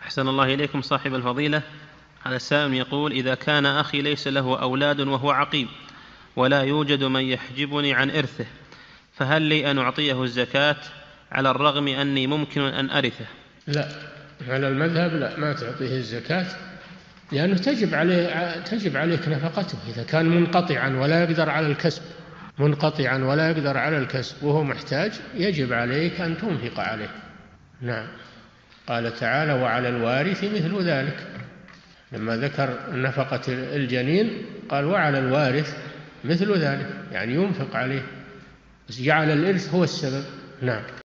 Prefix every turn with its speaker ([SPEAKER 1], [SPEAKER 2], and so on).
[SPEAKER 1] أحسن الله إليكم صاحب الفضيلة. هذا السائل يقول: إذا كان أخي ليس له أولاد وهو عقيم ولا يوجد من يحجبني عن إرثه، فهل لي أن أعطيه الزكاة على الرغم أني ممكن أن أرثه؟
[SPEAKER 2] لا، على المذهب لا، ما تعطيه الزكاة، لأنه تجب عليك نفقته. إذا كان منقطعا ولا يقدر على الكسب وهو محتاج، يجب عليك أن تنفق عليه. نعم. قال تعالى: وعلى الوارث مثل ذلك. لما ذكر نفقة الجنين قال: وعلى الوارث مثل ذلك، يعني ينفق عليه، بس جعل الإرث هو السبب. نعم.